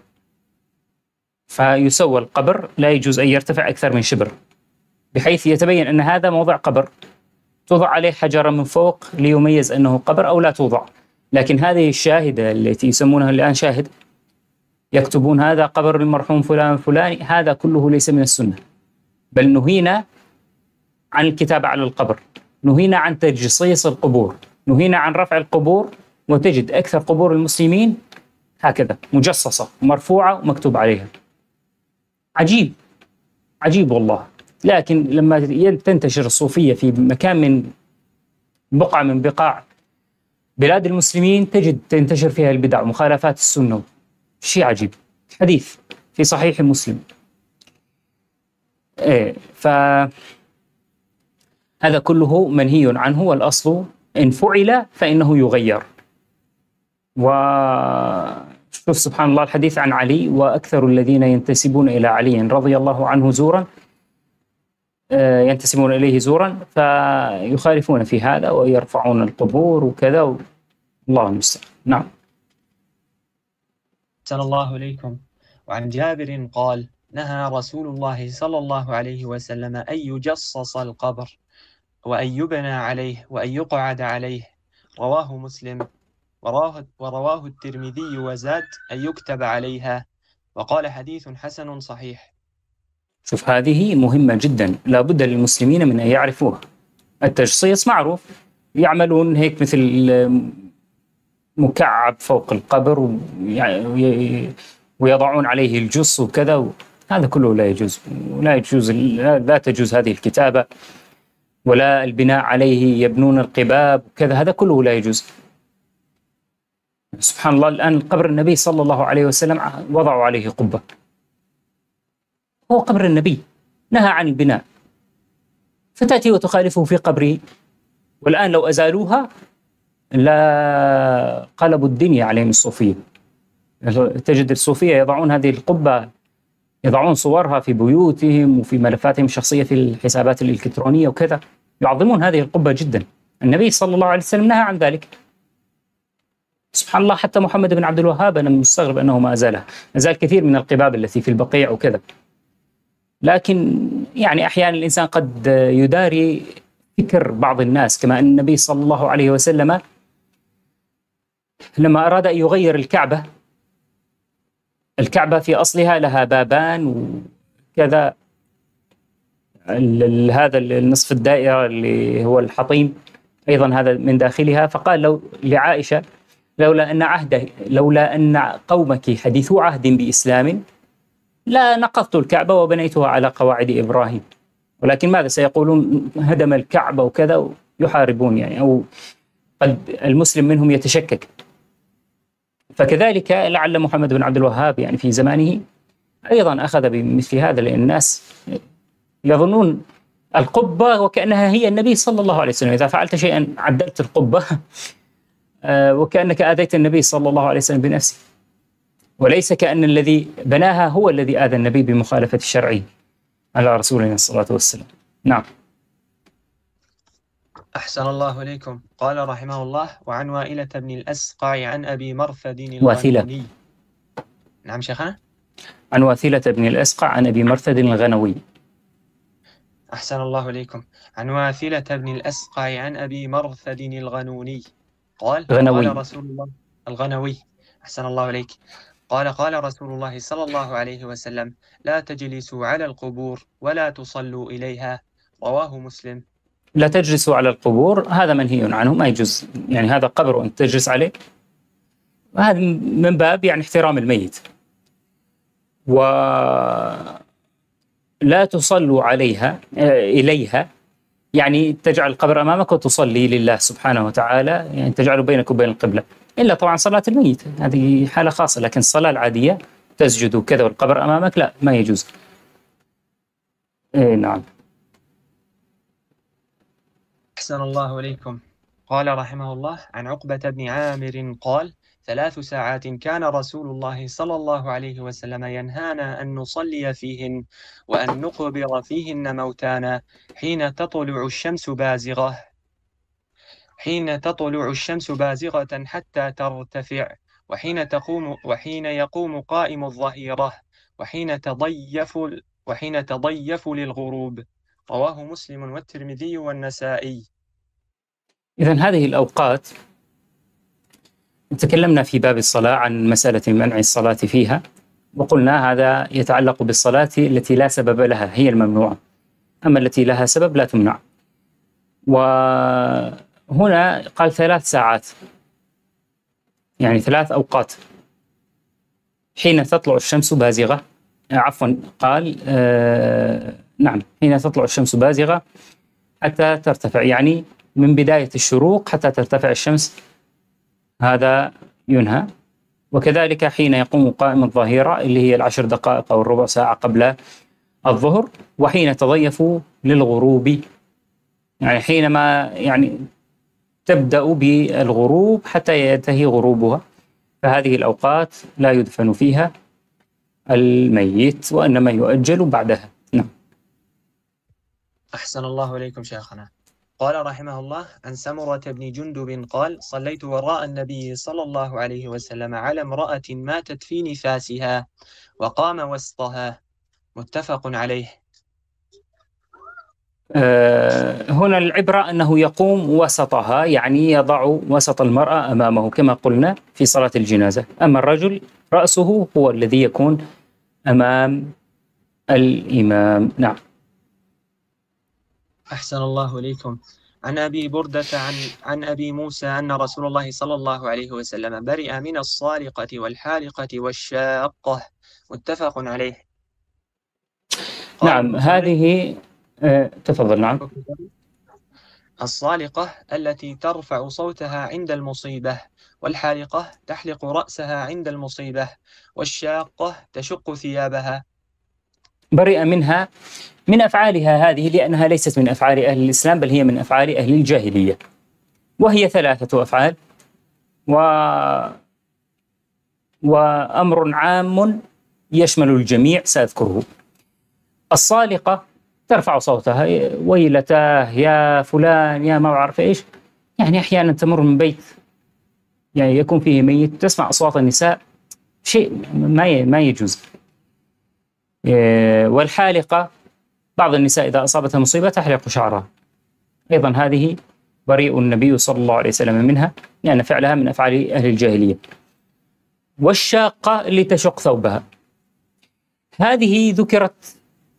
فيسوى القبر، لا يجوز أن يرتفع أكثر من شبر، بحيث يتبين أن هذا موضع قبر، توضع عليه حجرة من فوق ليميز أنه قبر، أو لا توضع. لكن هذه الشاهدة التي يسمونها الآن شاهد، يكتبون هذا قبر المرحوم فلان فلاني، هذا كله ليس من السنة. بل نهينا عن الكتابة على القبر، نهينا عن تجصيص القبور، نهينا عن رفع القبور، وتجد أكثر قبور المسلمين هكذا مجصصة مرفوعة ومكتوب عليها. عجيب عجيب والله. لكن لما تنتشر الصوفية في مكان من بقعة من بقاع بلاد المسلمين تجد تنتشر فيها البدع ومخالفات السنة، شيء عجيب. حديث في صحيح مسلم. إيه فهذا كله منهي عنه، والأصل إن فعل فإنه يغير. وشوف سبحان الله الحديث عن علي: وأكثر الذين ينتسبون إلى علي رضي الله عنه زورا ينتسبون إليه زورا، فيخالفون في هذا ويرفعون القبور وكذا، الله المستعان. نعم. أحسن الله إليكم. وعن جابر قال: نهى رسول الله صلى الله عليه وسلم أن يجصص القبر وأن يبنى عليه وأن يقعد عليه، رواه مسلم. وراه, ورواه الترمذي وزاد أن يكتب عليها، وقال حديث حسن صحيح. شوف هذه مهمة جدا، لا بد للمسلمين من أن يعرفوها. التجصيص معروف، يعملون هيك مثل مكعب فوق القبر ويضعون عليه الجص وكذا، هذا كله لا يجوز، ولا يجوز لا تجوز هذه الكتابة ولا البناء عليه، يبنون القباب وكذا، هذا كله لا يجوز. سبحان الله، الآن قبر النبي صلى الله عليه وسلم وضعوا عليه قبة، هو قبر النبي نهى عن البناء، فتأتي وتخالفه في قبره. والآن لو أزالوها لا قلبوا الدنيا عليهم الصوفية. تجد الصوفية يضعون هذه القبة، يضعون صورها في بيوتهم وفي ملفاتهم الشخصية في الحسابات الإلكترونية وكذا، يعظمون هذه القبة جدا. النبي صلى الله عليه وسلم نهى عن ذلك. سبحان الله، حتى محمد بن عبد الوهاب أنا مستغرب أنه ما أزالها، أزال كثير من القباب التي في البقيع وكذا. لكن يعني أحيانا الإنسان قد يداري فكر بعض الناس، كما أن النبي صلى الله عليه وسلم لما أراد أن يغير الكعبة، الكعبة في أصلها لها بابان وكذا، هذا النصف الدائرة اللي هو الحطيم أيضا هذا من داخلها، فقال لو لعائشة: لولا أن عهد لولا أن قومك حديثو عهد بإسلام لا نقضت الكعبة وبنيتها على قواعد إبراهيم. ولكن ماذا سيقولون؟ هدم الكعبة وكذا، يحاربون يعني، أو قد المسلم منهم يتشكك. فكذلك لعل محمد بن عبد الوهاب يعني في زمانه أيضا أخذ بمثل هذا، لأن الناس يظنون القبة وكأنها هي النبي صلى الله عليه وسلم، إذا فعلت شيئا عدلت القبة وكأنك آذيت النبي صلى الله عليه وسلم بنفسه، وليس كأن الذي بناها هو الذي آذى النبي بمخالفة الشرع على رسولنا الصلاة والسلام. نعم. أحسن الله إليكم. قال رحمه الله: وعن وائلة بن الأسقع عن أبي مرثد واثلة. الغنوي. نعم شيخنا. عن واثلة بن الأسقع عن أبي مرثد الغنوي. أحسن الله إليكم. عن واثلة بن الأسقع عن أبي مرثد الغنوني قال: غنوي. قال رسول الله الغنوي. أحسن الله إليك. قال: قال رسول الله صلى الله عليه وسلم: لا تجلسوا على القبور ولا تصلوا إليها، رواه مسلم. لا تجلسوا على القبور، هذا منهي عنه، ما يجوز، يعني هذا قبر وأنت تجلس عليه، وهذا من باب يعني احترام الميت. ولا تصلوا عليها إليها، يعني تجعل القبر أمامك وتصلي لله سبحانه وتعالى، يعني تجعل بينك وبين القبلة، إلا طبعا صلاة الميت هذه حالة خاصة، لكن الصلاة العادية تسجد وكذا والقبر أمامك لا، ما يجوز. إيه نعم. أحسن الله إليكم. قال رحمه الله: عن عقبة بن عامر قال: ثلاث ساعات كان رسول الله صلى الله عليه وسلم ينهانا أن نصلي فيهن وأن نقبر فيهن موتانا حين تطلع الشمس بازغة حين تطلع الشمس بازغة حتى ترتفع، وحين تقوم وحين يقوم قائم الظهيرة، وحين تضيف وحين تضيف للغروب، رواه مسلم والترمذي والنسائي. إذن هذه الأوقات تكلمنا في باب الصلاة عن مسألة منع الصلاة فيها، وقلنا هذا يتعلق بالصلاة التي لا سبب لها، هي الممنوعة. أما التي لها سبب لا تمنع. وهنا قال ثلاث ساعات، يعني ثلاث أوقات. حين تطلع الشمس بازغة، عفوا قال آه نعم حين تطلع الشمس بازغة حتى ترتفع، يعني من بداية الشروق حتى ترتفع الشمس، هذا ينهى. وكذلك حين يقوم قائم الظهيرة اللي هي العشر دقائق أو الربع ساعة قبل الظهر، وحين تضيفوا للغروب، يعني حينما يعني تبدأ بالغروب حتى ينتهي غروبها، فهذه الأوقات لا يدفن فيها الميت وإنما يؤجل بعدها. نعم. أحسن الله إليكم شيخنا. قال رحمه الله: عن سمرة بن جندب قال: صليت وراء النبي صلى الله عليه وسلم على امرأة ماتت في نفاسها وقام وسطها، متفق عليه. أه هنا العبرة أنه يقوم وسطها، يعني يضع وسط المرأة أمامه كما قلنا في صلاة الجنازة. أما الرجل رأسه هو الذي يكون أمام الإمام. نعم. أحسن الله إليكم. عن أبي بردة عن عن أبي موسى أن رسول الله صلى الله عليه وسلم برئ من الصالقة والحالقة والشاقة، متفق عليه. نعم. هذه أه تفضل. نعم. الصالقة التي ترفع صوتها عند المصيبة، والحالقة تحلق رأسها عند المصيبة، والشاقة تشق ثيابها. برئ منها، من أفعالها هذه، لأنها ليست من أفعال أهل الإسلام بل هي من أفعال أهل الجاهلية، وهي ثلاثة أفعال و... وأمر عام يشمل الجميع سأذكره. الصالقة ترفع صوتها، ويلتاه يا فلان يا ما أعرف إيش، يعني أحيانا تمر من بيت يعني يكون فيه ميت تسمع أصوات النساء، شيء ما ما يجوز. والحالقة بعض النساء إذا أصابتها مصيبة تحلق شعرها، أيضا هذه بريء النبي صلى الله عليه وسلم منها، لأن يعني فعلها من أفعال أهل الجاهلية. والشاقة اللي تشق ثوبها، هذه ذكرت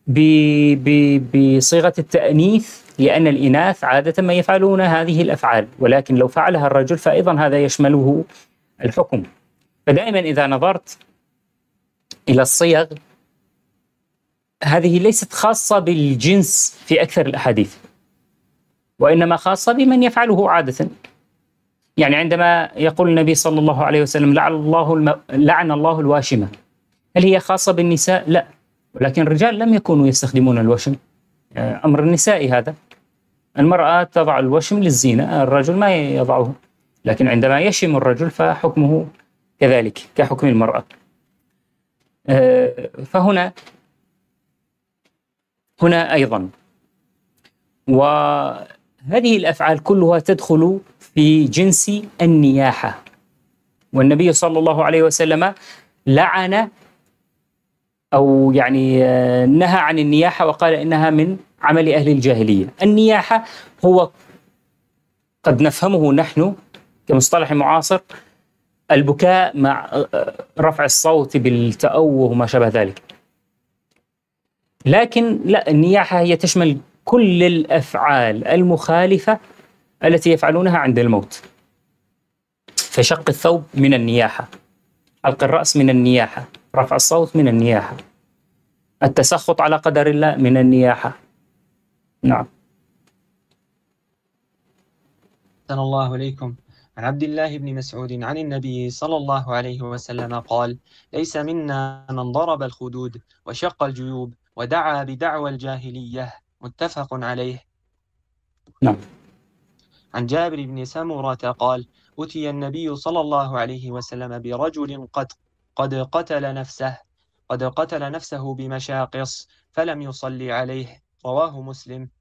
بصيغة التأنيث لأن الإناث عادة ما يفعلون هذه الأفعال، ولكن لو فعلها الرجل فأيضا هذا يشمله الحكم. فدائما إذا نظرت إلى الصيغ هذه ليست خاصة بالجنس في أكثر الأحاديث، وإنما خاصة بمن يفعله عادة. يعني عندما يقول النبي صلى الله عليه وسلم لعن الله الم... لعن الله الواشمة، هل هي خاصة بالنساء؟ لا، ولكن الرجال لم يكونوا يستخدمون الوشم، أمر النساء هذا. المرأة تضع الوشم للزينة، الرجل ما يضعه، لكن عندما يشم الرجل فحكمه كذلك كحكم المرأة. فهنا هنا أيضا، وهذه الأفعال كلها تدخل في جنس النياحة، والنبي صلى الله عليه وسلم لعن أو يعني نهى عن النياحة وقال إنها من عمل أهل الجاهلية. النياحة هو قد نفهمه نحن كمصطلح معاصر البكاء مع رفع الصوت بالتأوه وما شابه ذلك، لكن لا، النياحة هي تشمل كل الأفعال المخالفة التي يفعلونها عند الموت. فشق الثوب من النياحة، حلق الرأس من النياحة، رفع الصوت من النياحة، التسخط على قدر الله من النياحة. نعم. أحسن الله إليكم. عن عبد الله بن مسعود عن النبي صلى الله عليه وسلم قال: ليس منا من ضرب الخدود وشق الجيوب ودعا بدعوى الجاهلية، متفق عليه. نعم. عن جابر بن سمرة قال: أتي النبي صلى الله عليه وسلم برجل قد قد قتل نفسه قد قتل نفسه بمشاقص فلم يصلي عليه، رواه مسلم.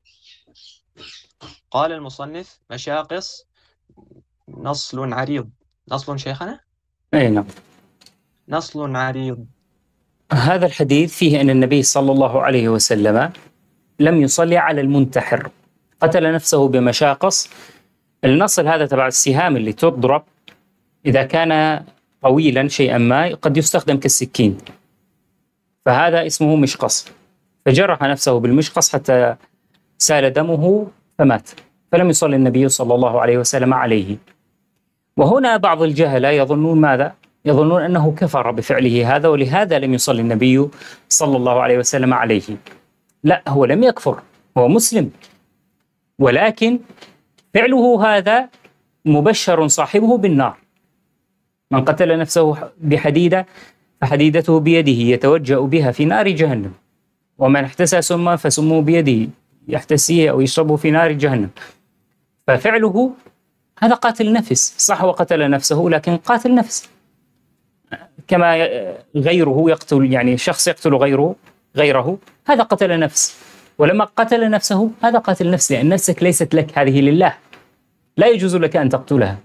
قال المصنف: مشاقص نصل عريض. نصل شيخنا؟ أي نعم. نصل عريض. هذا الحديث فيه أن النبي صلى الله عليه وسلم لم يصلي على المنتحر، قتل نفسه بمشاقص. النصل هذا تبع السهام اللي تضرب إذا كان طويلا شيئا ما قد يستخدم كالسكين، فهذا اسمه مشقص. فجرح نفسه بالمشقص حتى سال دمه فمات، فلم يصلي النبي صلى الله عليه وسلم عليه. وهنا بعض الجهلة يظنون ماذا؟ يظنون أنه كفر بفعله هذا، ولهذا لم يصلي النبي صلى الله عليه وسلم عليه. لا، هو لم يكفر، هو مسلم، ولكن فعله هذا مبشر صاحبه بالنار. من قتل نفسه بحديدة فحديدته بيده يتوجأ بها في نار جهنم، ومن احتسى سما فسمه بيده يحتسيه أو يشربه في نار جهنم. ففعله هذا قاتل نفس، صح وقتل نفسه لكن قاتل نفس، كما غيره يقتل، يعني شخص يقتل غيره غيره هذا قتل نفس، ولما قتل نفسه هذا قاتل نفس، لأن نفسك ليست لك، هذه لله، لا يجوز لك أن تقتلها.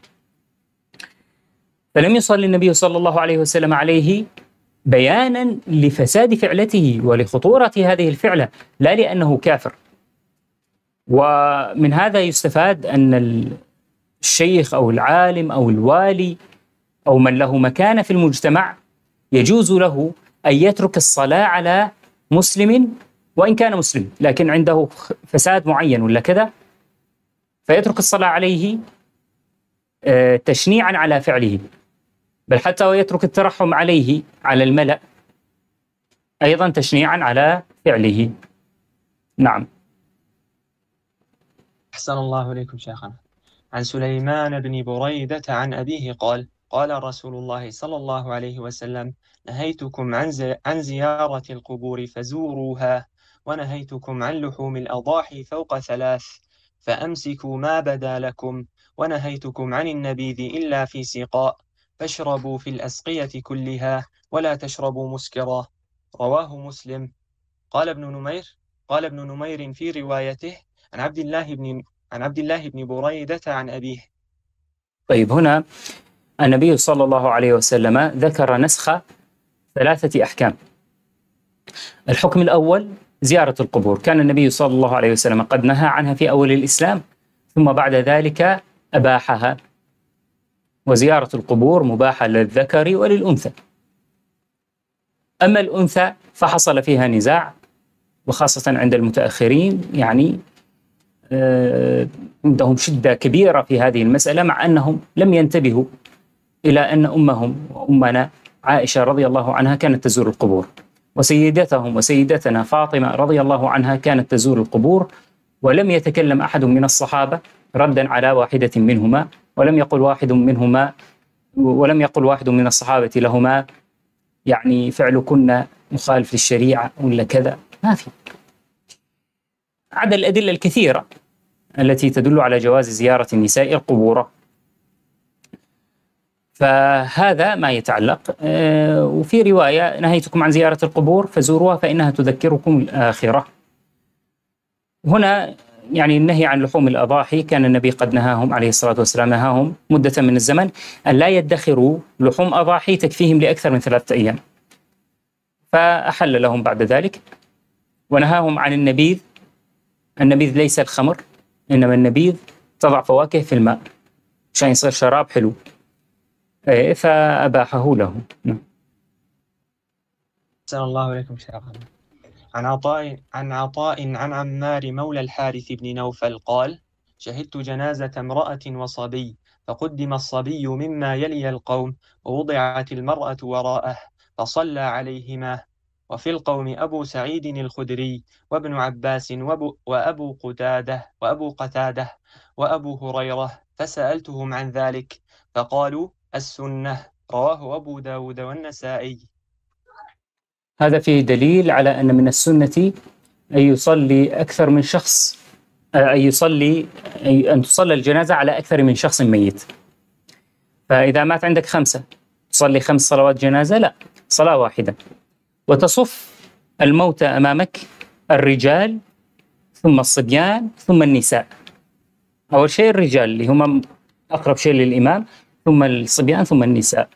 فلم يصلي النبي صلى الله عليه وسلم عليه بيانا لفساد فعلته ولخطورة هذه الفعلة، لا لأنه كافر. ومن هذا يستفاد أن الشيخ أو العالم أو الوالي أو من له مكانة في المجتمع يجوز له أن يترك الصلاة على مسلم وإن كان مسلم، لكن عنده فساد معين ولا كذا، فيترك الصلاة عليه تشنيعا على فعله، بل حتى ويترك الترحم عليه على الملأ أيضا تشنيعا على فعله. نعم. أحسن الله إليكم شيخنا. عن سليمان بن بريدة عن أبيه قال: قال رسول الله صلى الله عليه وسلم: نهيتكم عن, زي... عن زيارة القبور فزوروها، ونهيتكم عن لحوم الأضاحي فوق ثلاث فأمسكوا ما بدا لكم، ونهيتكم عن النبيذ إلا في سقاء، فاشربوا في الأسقية كلها ولا تشربوا مسكرا. رواه مسلم. قال ابن نمير قال ابن نمير في روايته عن عبد الله بن عن عبد الله بن بريدة عن أبيه. طيب، هنا النبي صلى الله عليه وسلم ذكر نسخ ثلاثة أحكام. الحكم الأول زيارة القبور، كان النبي صلى الله عليه وسلم قد نهى عنها في أول الإسلام، ثم بعد ذلك أباحها، وزيارة القبور مباحة للذكر وللأنثى. أما الأنثى فحصل فيها نزاع، وخاصة عند المتأخرين، يعني عندهم شدة كبيرة في هذه المسألة، مع أنهم لم ينتبهوا إلى أن أمهم وأمنا عائشة رضي الله عنها كانت تزور القبور، وسيدتهم وسيدتنا فاطمة رضي الله عنها كانت تزور القبور، ولم يتكلم أحد من الصحابة ردا على واحدة منهما، ولم يقل واحد منهما ولم يقل واحد من الصحابة لهما يعني فعلكن مخالف للشريعة ولا كذا، ما في، عدا الأدلة الكثيرة التي تدل على جواز زيارة النساء القبور. فهذا ما يتعلق. وفي رواية: نهيتكم عن زيارة القبور فزوروها فإنها تذكركم الآخرة. هنا يعني النهي عن لحوم الأضاحي، كان النبي قد نهاهم عليه الصلاة والسلام، نهاهم مدة من الزمن أن لا يدخروا لحوم أضاحي تكفيهم لأكثر من ثلاثة أيام، فأحل لهم بعد ذلك. ونهاهم عن النبيذ. النبيذ ليس الخمر، إنما النبيذ تضع فواكه في الماء عشان يصير شراب حلو، فأباحه لهم. أحسن الله إليكم شيخنا. عن عطاء عن عطاء عن عمار مولى الحارث بن نوفل قال: شهدت جنازة امرأة وصبي، فقدم الصبي مما يلي القوم، ووضعت المرأة وراءه، فصلى عليهما، وفي القوم أبو سعيد الخدري وابن عباس وأبو, وأبو قتادة وأبو قتادة وأبو هريرة، فسألتهم عن ذلك فقالوا: السنة. رواه أبو داود والنسائي. هذا فيه دليل على أن من السنة أن يصلي أكثر من شخص، أن يصلي أن تصلي الجنازة على أكثر من شخص ميت. فإذا مات عندك خمسة تصلي خمس صلوات جنازة؟ لا، صلاة واحدة، وتصف الموتى أمامك: الرجال ثم الصبيان ثم النساء. أول شيء الرجال اللي هم أقرب شيء للإمام، ثم الصبيان ثم النساء.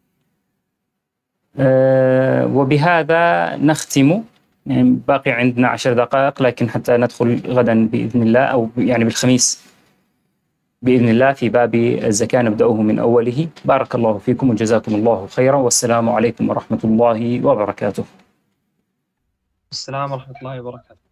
أه وبهذا نختم، يعني باقي عندنا عشر دقائق، لكن حتى ندخل غدا بإذن الله، أو يعني بالخميس بإذن الله في باب الزكاة نبدأه من أوله. بارك الله فيكم وجزاكم الله خيرا، والسلام عليكم ورحمة الله وبركاته. السلام ورحمة الله وبركاته.